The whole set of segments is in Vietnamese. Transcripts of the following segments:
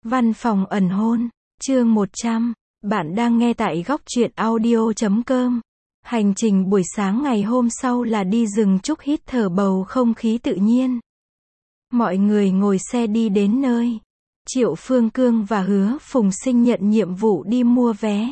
Văn phòng ẩn hôn, chương 100. Bạn đang nghe tại góc truyện audio.com. Hành trình buổi sáng ngày hôm sau là đi rừng trúc hít thở bầu không khí tự nhiên. Mọi người ngồi xe đi đến nơi. Triệu Phương Cương và Hứa Phùng Sinh nhận nhiệm vụ đi mua vé.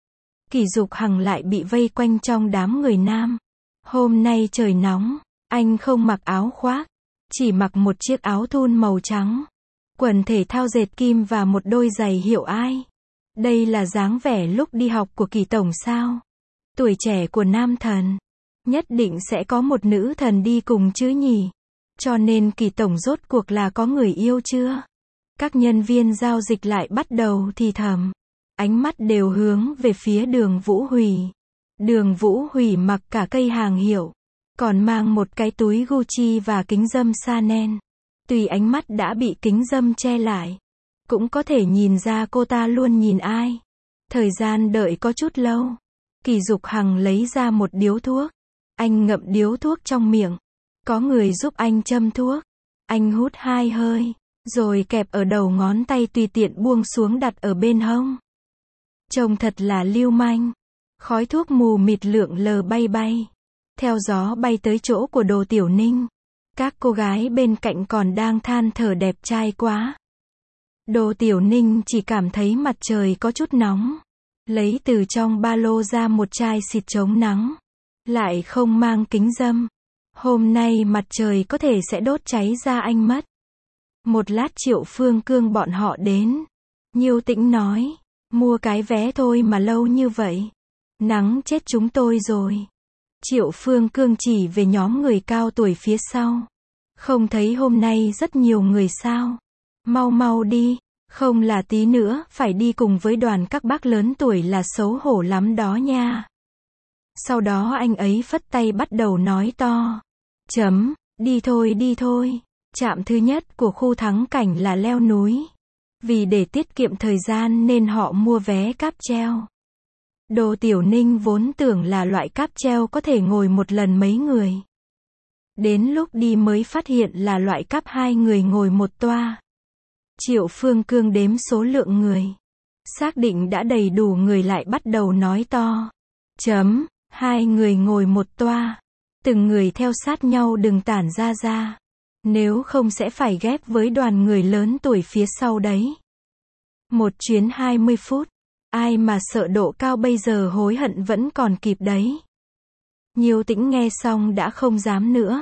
Kỷ Dục Hằng lại bị vây quanh trong đám người nam. Hôm nay trời nóng, anh không mặc áo khoác, chỉ mặc một chiếc áo thun màu trắng, quần thể thao dệt kim và một đôi giày hiệu ai. Đây là dáng vẻ lúc đi học của Kỷ tổng sao? Tuổi trẻ của nam thần, nhất định sẽ có một nữ thần đi cùng chứ nhỉ? Cho nên Kỷ tổng rốt cuộc là có người yêu chưa? Các nhân viên giao dịch lại bắt đầu thì thầm, ánh mắt đều hướng về phía Đường Vũ Hủy. Đường Vũ Hủy mặc cả cây hàng hiệu, còn mang một cái túi Gucci và kính râm Chanel. Tuy ánh mắt đã bị kính râm che lại, cũng có thể nhìn ra cô ta luôn nhìn ai. Thời gian đợi có chút lâu. Kỷ Dục Hằng lấy ra một điếu thuốc. Anh ngậm điếu thuốc trong miệng. Có người giúp anh châm thuốc. Anh hút 2 hơi, rồi kẹp ở đầu ngón tay tùy tiện buông xuống đặt ở bên hông. Trông thật là lưu manh. Khói thuốc mù mịt lượn lờ bay bay, theo gió bay tới chỗ của Đồ Tiểu Ninh. Các cô gái bên cạnh còn đang than thở đẹp trai quá. Đồ Tiểu Ninh chỉ cảm thấy mặt trời có chút nóng, lấy từ trong ba lô ra một chai xịt chống nắng, lại không mang kính râm. Hôm nay mặt trời có thể sẽ đốt cháy da anh mất. Một lát Triệu Phương Cương bọn họ đến. Nhiêu Tĩnh nói, mua cái vé thôi mà lâu như vậy, nắng chết chúng tôi rồi. Triệu Phương Cương chỉ về nhóm người cao tuổi phía sau. Không thấy hôm nay rất nhiều người sao? Mau mau đi, không là tí nữa phải đi cùng với đoàn các bác lớn tuổi là xấu hổ lắm đó nha. Sau đó anh ấy phất tay bắt đầu nói to. Đi thôi. Trạm thứ nhất của khu thắng cảnh là leo núi. Vì để tiết kiệm thời gian nên họ mua vé cáp treo. Đồ Tiểu Ninh vốn tưởng là loại cáp treo có thể ngồi một lần mấy người. Đến lúc đi mới phát hiện là loại cáp 2 người ngồi một toa. Triệu Phương Cương đếm số lượng người, xác định đã đầy đủ người lại bắt đầu nói to. 2 người ngồi một toa. Từng người theo sát nhau đừng tản ra. Nếu không sẽ phải ghép với đoàn người lớn tuổi phía sau đấy. Một chuyến 20 phút. Ai mà sợ độ cao bây giờ hối hận vẫn còn kịp đấy. Nhiêu Tĩnh nghe xong đã không dám nữa.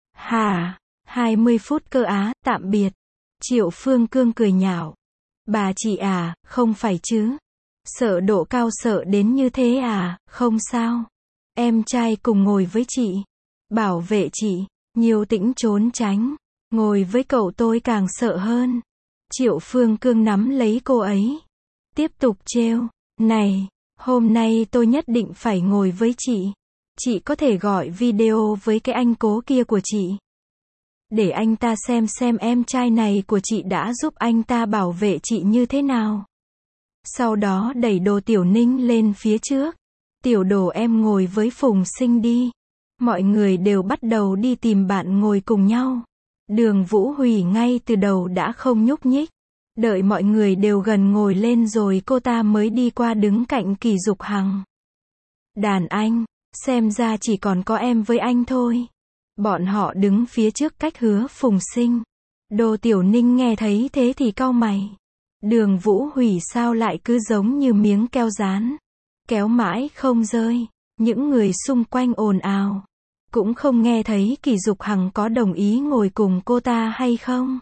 Hả? 20 phút cơ á, tạm biệt. Triệu Phương Cương cười nhạo. Bà chị à, không phải chứ. Sợ độ cao sợ đến như thế à, không sao. Em trai cùng ngồi với chị. Bảo vệ chị. Nhiêu Tĩnh trốn tránh. Ngồi với cậu tôi càng sợ hơn. Triệu Phương Cương nắm lấy cô ấy. Tiếp tục trêu. Này, hôm nay tôi nhất định phải ngồi với chị. Chị có thể gọi video với cái anh cố kia của chị. Để anh ta xem em trai này của chị đã giúp anh ta bảo vệ chị như thế nào. Sau đó đẩy Đồ Tiểu Ninh lên phía trước. Tiểu Đồ em ngồi với Phùng Sinh đi. Mọi người đều bắt đầu đi tìm bạn ngồi cùng nhau. Đường Vũ Hủy ngay từ đầu đã không nhúc nhích. Đợi mọi người đều gần ngồi lên rồi cô ta mới đi qua đứng cạnh Kỷ Dục Hằng. Đàn anh, xem ra chỉ còn có em với anh thôi. Bọn họ đứng phía trước cách Hứa Phùng Sinh. Đồ Tiểu Ninh nghe thấy thế thì cau mày. Đường Vũ Hủy sao lại cứ giống như miếng keo dán. Kéo mãi không rơi. Những người xung quanh ồn ào. Cũng không nghe thấy Kỷ Dục Hằng có đồng ý ngồi cùng cô ta hay không.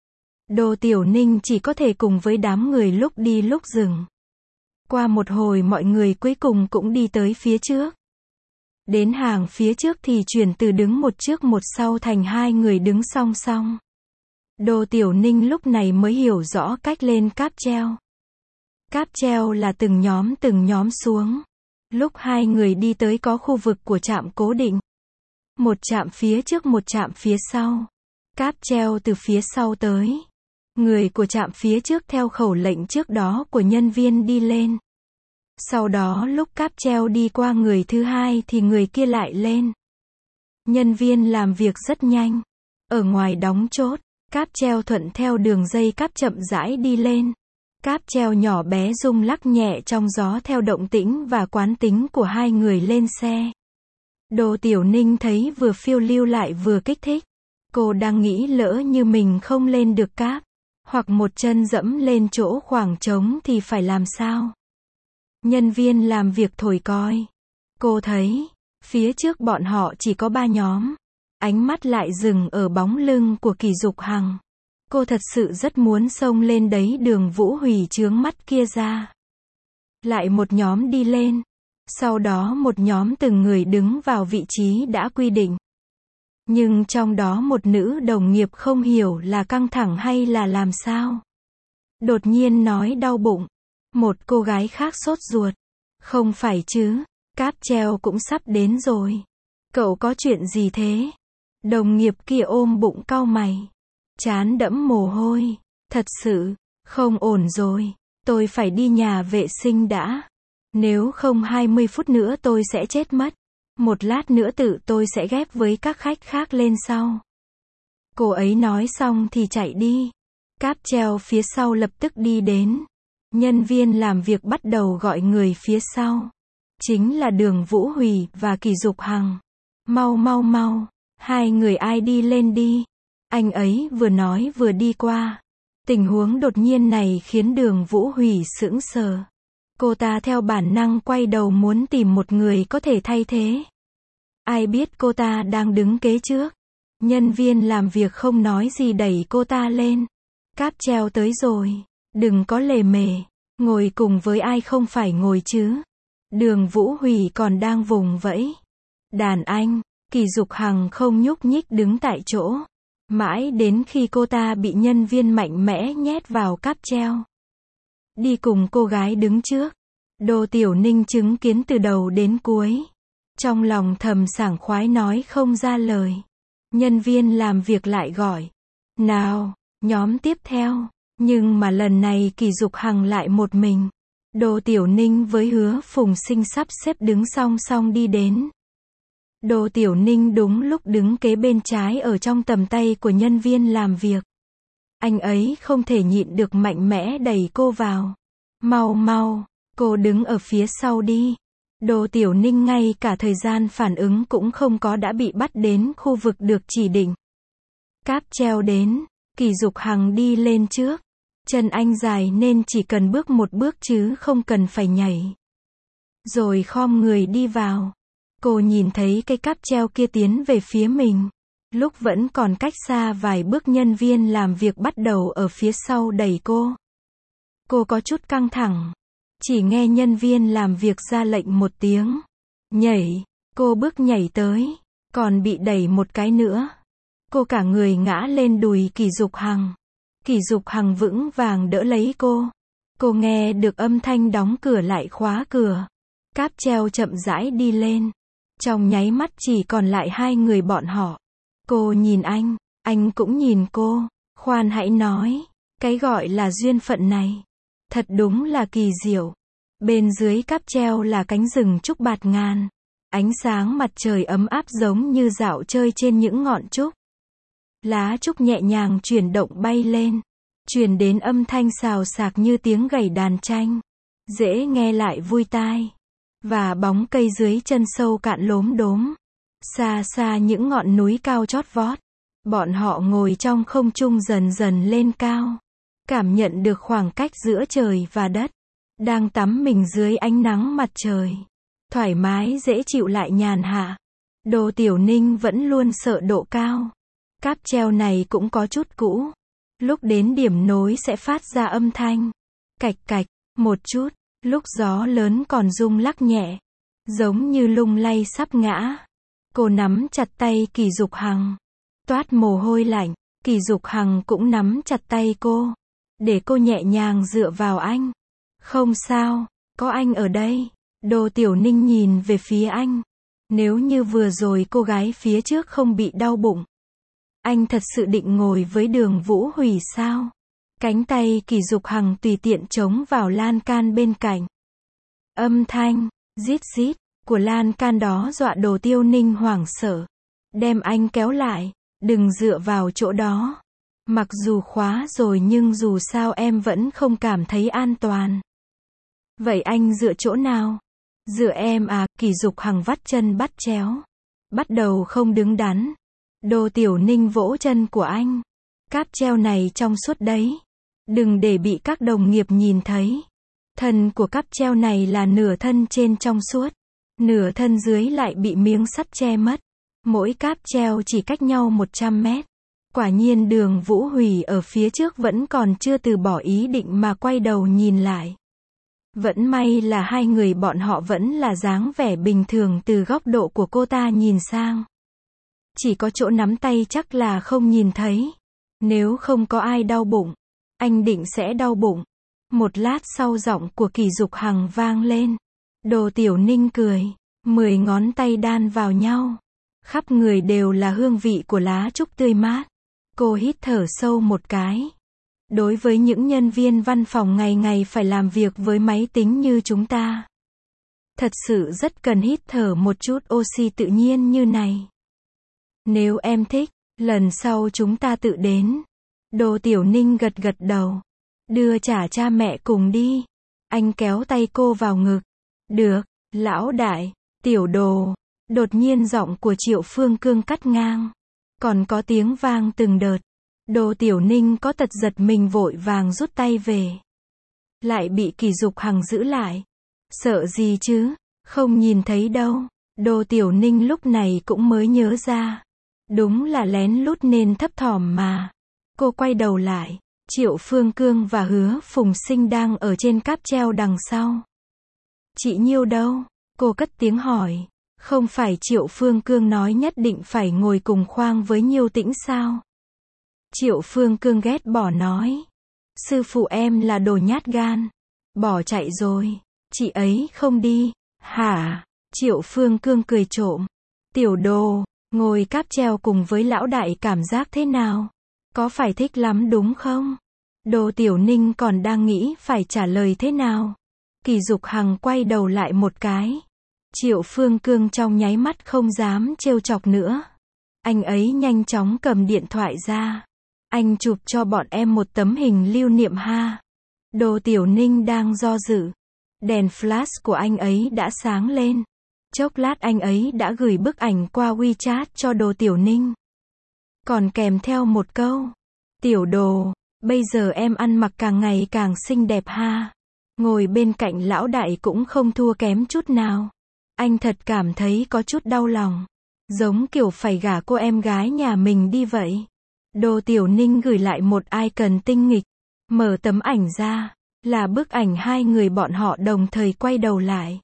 Đồ Tiểu Ninh chỉ có thể cùng với đám người lúc đi lúc dừng. Qua một hồi mọi người cuối cùng cũng đi tới phía trước. Đến hàng phía trước thì chuyển từ đứng một trước một sau thành 2 người đứng song song. Đồ Tiểu Ninh lúc này mới hiểu rõ cách lên cáp treo. Cáp treo là từng nhóm xuống. Lúc 2 người đi tới có khu vực của trạm cố định. Một trạm phía trước một trạm phía sau. Cáp treo từ phía sau tới. Người của trạm phía trước theo khẩu lệnh trước đó của nhân viên đi lên. Sau đó lúc cáp treo đi qua người thứ 2 thì người kia lại lên. Nhân viên làm việc rất nhanh. Ở ngoài đóng chốt, Cáp treo thuận theo đường dây cáp chậm rãi đi lên. Cáp treo nhỏ bé rung lắc nhẹ trong gió theo động tĩnh và quán tính của hai người lên xe. Đỗ Tiểu Ninh thấy vừa phiêu lưu lại vừa kích thích. Cô đang nghĩ lỡ như mình không lên được cáp, hoặc một chân dẫm lên chỗ khoảng trống thì phải làm sao? Nhân viên làm việc thổi còi. Cô thấy, phía trước bọn họ chỉ có 3 nhóm. Ánh mắt lại dừng ở bóng lưng của Kỳ Dục Hằng. Cô thật sự rất muốn xông lên đấy Đường Vũ Hủy trướng mắt kia ra. Lại một nhóm đi lên. Sau đó một nhóm từng người đứng vào vị trí đã quy định. Nhưng trong đó một nữ đồng nghiệp không hiểu là căng thẳng hay là làm sao. Đột nhiên nói đau bụng. Một cô gái khác sốt ruột. Không phải chứ, cáp treo cũng sắp đến rồi. Cậu có chuyện gì thế? Đồng nghiệp kia ôm bụng cau mày. Trán đẫm mồ hôi. Thật sự, không ổn rồi. Tôi phải đi nhà vệ sinh đã. Nếu không 20 phút nữa tôi sẽ chết mất. Một lát nữa tự tôi sẽ ghép với các khách khác lên sau. Cô ấy nói xong thì chạy đi. Cáp treo phía sau lập tức đi đến. Nhân viên làm việc bắt đầu gọi người phía sau. Chính là Đường Vũ Hủy và Kỳ Dục Hằng. Mau mau mau. Hai người ai đi lên đi. Anh ấy vừa nói vừa đi qua. Tình huống đột nhiên này khiến Đường Vũ Hủy sững sờ. Cô ta theo bản năng quay đầu muốn tìm một người có thể thay thế. Ai biết cô ta đang đứng kế trước. Nhân viên làm việc không nói gì đẩy cô ta lên. Cáp treo tới rồi. Đừng có lề mề. Ngồi cùng với ai không phải ngồi chứ. Đường Vũ Hủy còn đang vùng vẫy. Đàn anh. Kỳ Dục Hằng không nhúc nhích đứng tại chỗ. Mãi đến khi cô ta bị nhân viên mạnh mẽ nhét vào cáp treo. Đi cùng cô gái đứng trước. Đỗ Tiểu Ninh chứng kiến từ đầu đến cuối. Trong lòng thầm sảng khoái nói không ra lời. Nhân viên làm việc lại gọi. Nào, nhóm tiếp theo. Nhưng mà lần này Kỳ Dục Hằng lại một mình. Đỗ Tiểu Ninh với Hứa Phùng Sinh sắp xếp đứng song song đi đến. Đỗ Tiểu Ninh đúng lúc đứng kế bên trái ở trong tầm tay của nhân viên làm việc. Anh ấy không thể nhịn được mạnh mẽ đẩy cô vào. Mau mau, cô đứng ở phía sau đi. Đỗ Tiểu Ninh ngay cả thời gian phản ứng cũng không có đã bị bắt đến khu vực được chỉ định. Cáp treo đến, Kỳ Dục Hằng đi lên trước. Chân anh dài nên chỉ cần bước một bước chứ không cần phải nhảy. Rồi khom người đi vào. Cô nhìn thấy cái cáp treo kia tiến về phía mình. Lúc vẫn còn cách xa vài bước nhân viên làm việc bắt đầu ở phía sau đẩy cô. Cô có chút căng thẳng. Chỉ nghe nhân viên làm việc ra lệnh một tiếng. Nhảy. Cô bước nhảy tới. Còn bị đẩy một cái nữa. Cô cả người ngã lên đùi Kỳ Dục Hằng. Kỳ Dục Hằng vững vàng đỡ lấy cô. Cô nghe được âm thanh đóng cửa lại khóa cửa. Cáp treo chậm rãi đi lên. Trong nháy mắt chỉ còn lại hai người bọn họ. Cô nhìn anh cũng nhìn cô. Khoan hãy nói, cái gọi là duyên phận này. Thật đúng là kỳ diệu. Bên dưới cáp treo là cánh rừng trúc bạt ngàn. Ánh sáng mặt trời ấm áp giống như dạo chơi trên những ngọn trúc. Lá trúc nhẹ nhàng chuyển động bay lên. Truyền đến âm thanh xào xạc như tiếng gảy đàn tranh. Dễ nghe lại vui tai. Và bóng cây dưới chân sâu cạn lốm đốm. Xa xa những ngọn núi cao chót vót. Bọn họ ngồi trong không trung dần dần lên cao. Cảm nhận được khoảng cách giữa trời và đất. Đang tắm mình dưới ánh nắng mặt trời. Thoải mái dễ chịu lại nhàn hạ. Đỗ Tiểu Ninh vẫn luôn sợ độ cao. Cáp treo này cũng có chút cũ. Lúc đến điểm nối sẽ phát ra âm thanh. Cạch cạch, một chút. Lúc gió lớn còn rung lắc nhẹ. Giống như lung lay sắp ngã. Cô nắm chặt tay Kỳ Dục Hằng. Toát mồ hôi lạnh. Kỳ Dục Hằng cũng nắm chặt tay cô. Để cô nhẹ nhàng dựa vào anh. Không sao, có anh ở đây. Đỗ Tiểu Ninh nhìn về phía anh. Nếu như vừa rồi cô gái phía trước không bị đau bụng. Anh thật sự định ngồi với Đường Vũ Hủy sao? Cánh tay Kỳ Dục Hằng tùy tiện chống vào lan can bên cạnh. Âm thanh, rít rít, của lan can đó dọa Đỗ Tiểu Ninh hoảng sợ. Đem anh kéo lại, đừng dựa vào chỗ đó. Mặc dù khóa rồi nhưng dù sao em vẫn không cảm thấy an toàn. Vậy anh dựa chỗ nào? Dựa em à, Kỷ Dục Hằng vắt chân bắt chéo. Bắt đầu không đứng đắn. Đô Tiểu Ninh vỗ chân của anh. Cáp treo này trong suốt đấy. Đừng để bị các đồng nghiệp nhìn thấy. Thân của cáp treo này là nửa thân trên trong suốt. Nửa thân dưới lại bị miếng sắt che mất. Mỗi cáp treo chỉ cách nhau 100 mét. Quả nhiên Đường Vũ Hủy ở phía trước vẫn còn chưa từ bỏ ý định mà quay đầu nhìn lại. Vẫn may là hai người bọn họ vẫn là dáng vẻ bình thường từ góc độ của cô ta nhìn sang. Chỉ có chỗ nắm tay chắc là không nhìn thấy. Nếu không có ai đau bụng, anh định sẽ đau bụng. Một lát sau giọng của Kỷ Dục Hằng vang lên. Đô Tiểu Ninh cười. 10 ngón tay đan vào nhau. Khắp người đều là hương vị của lá trúc tươi mát. Cô hít thở sâu một cái. Đối với những nhân viên văn phòng ngày ngày phải làm việc với máy tính như chúng ta, thật sự rất cần hít thở một chút oxy tự nhiên như này. Nếu em thích, lần sau chúng ta tự đến. Đô Tiểu Ninh gật gật đầu. Đưa trả cha mẹ cùng đi. Anh kéo tay cô vào ngực. Được, lão đại, tiểu đồ. Đột nhiên giọng của Triệu Phương Cương cắt ngang. Còn có tiếng vang từng đợt. Đô Tiểu Ninh có tật giật mình vội vàng rút tay về. Lại bị Kỷ Dục Hằng giữ lại. Sợ gì chứ, không nhìn thấy đâu. Đô Tiểu Ninh lúc này cũng mới nhớ ra. Đúng là lén lút nên thấp thỏm mà. Cô quay đầu lại. Triệu Phương Cương và Hứa Phùng Sinh đang ở trên cáp treo đằng sau. Chị Nhiêu đâu? Cô cất tiếng hỏi. Không phải Triệu Phương Cương nói nhất định phải ngồi cùng khoang với Nhiêu Tĩnh sao? Triệu Phương Cương ghét bỏ nói. Sư phụ em là đồ nhát gan. Bỏ chạy rồi. Chị ấy không đi. Hả? Triệu Phương Cương cười trộm. Tiểu đồ, ngồi cáp treo cùng với lão đại cảm giác thế nào? Có phải thích lắm đúng không? Đô Tiểu Ninh còn đang nghĩ phải trả lời thế nào. Kỷ Dục Hằng quay đầu lại một cái. Triệu Phương Cương trong nháy mắt không dám trêu chọc nữa. Anh ấy nhanh chóng cầm điện thoại ra. Anh chụp cho bọn em một tấm hình lưu niệm ha. Đô Tiểu Ninh đang do dự. Đèn flash của anh ấy đã sáng lên. Chốc lát anh ấy đã gửi bức ảnh qua WeChat cho Đô Tiểu Ninh. Còn kèm theo một câu. Tiểu đồ, bây giờ em ăn mặc càng ngày càng xinh đẹp ha. Ngồi bên cạnh lão đại cũng không thua kém chút nào. Anh thật cảm thấy có chút đau lòng. Giống kiểu phải gả cô em gái nhà mình đi vậy. Đô Tiểu Ninh gửi lại một icon tinh nghịch. Mở tấm ảnh ra. Là bức ảnh hai người bọn họ đồng thời quay đầu lại.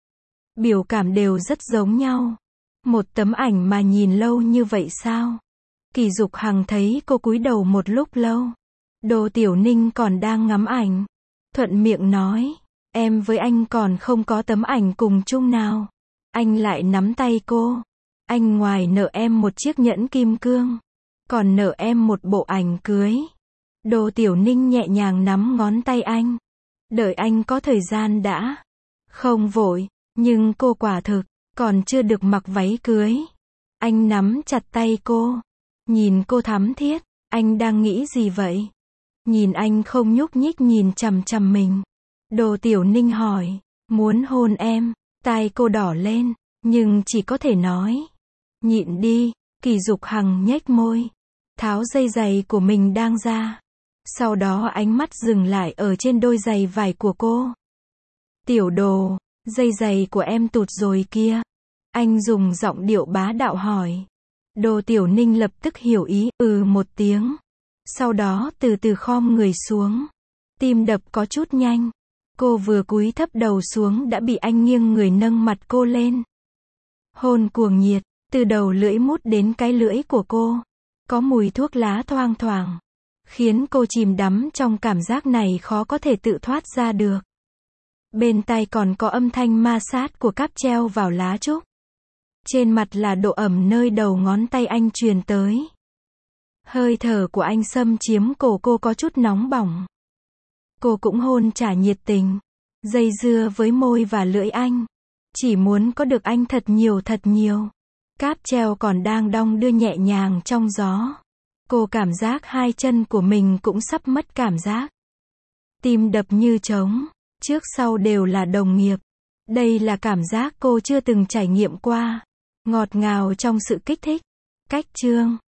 Biểu cảm đều rất giống nhau. Một tấm ảnh mà nhìn lâu như vậy sao? Kỷ Dục Hằng thấy cô cúi đầu một lúc lâu. Đô Tiểu Ninh còn đang ngắm ảnh. Thuận miệng nói. Em với anh còn không có tấm ảnh cùng chung nào. Anh lại nắm tay cô. Anh ngoài nợ em một chiếc nhẫn kim cương. Còn nợ em một bộ ảnh cưới. Đô Tiểu Ninh nhẹ nhàng nắm ngón tay anh. Đợi anh có thời gian đã. Không vội, nhưng cô quả thực còn chưa được mặc váy cưới. Anh nắm chặt tay cô. Nhìn cô thắm thiết. Anh đang nghĩ gì vậy? Nhìn anh không nhúc nhích nhìn chằm chằm mình. Đô Tiểu Ninh hỏi. Muốn hôn em. Tai cô đỏ lên. Nhưng chỉ có thể nói. Nhịn đi. Kỷ Dục Hằng nhếch môi. Tháo dây giày của mình đang ra. Sau đó ánh mắt dừng lại ở trên đôi giày vải của cô. Tiểu đồ, dây giày của em tụt rồi kia. Anh dùng giọng điệu bá đạo hỏi. Đô Tiểu Ninh lập tức hiểu ý, một tiếng. Sau đó từ từ khom người xuống. Tim đập có chút nhanh. Cô vừa cúi thấp đầu xuống đã bị anh nghiêng người nâng mặt cô lên. Hôn cuồng nhiệt, từ đầu lưỡi mút đến cái lưỡi của cô. Có mùi thuốc lá thoang thoảng. Khiến cô chìm đắm trong cảm giác này khó có thể tự thoát ra được. Bên tai còn có âm thanh ma sát của cáp treo vào lá trúc. Trên mặt là độ ẩm nơi đầu ngón tay anh truyền tới. Hơi thở của anh xâm chiếm cổ cô có chút nóng bỏng. Cô cũng hôn trả nhiệt tình. Dây dưa với môi và lưỡi anh. Chỉ muốn có được anh thật nhiều thật nhiều. Cáp treo còn đang đong đưa nhẹ nhàng trong gió. Cô cảm giác hai chân của mình cũng sắp mất cảm giác. Tim đập như trống. Trước sau đều là đồng nghiệp. Đây là cảm giác cô chưa từng trải nghiệm qua. Ngọt ngào trong sự kích thích. Cách chương.